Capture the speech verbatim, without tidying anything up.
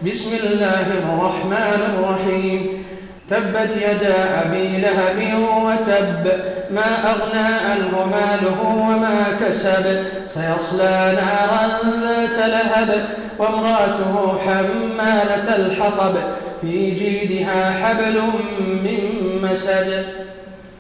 بسم الله الرحمن الرحيم تبت يدا أبي لهب وتب ما أغنى عنه ماله وما كسب سيصلى نارا ذات لهب وامرأته حمالة الحطب في جيدها حبل من مسد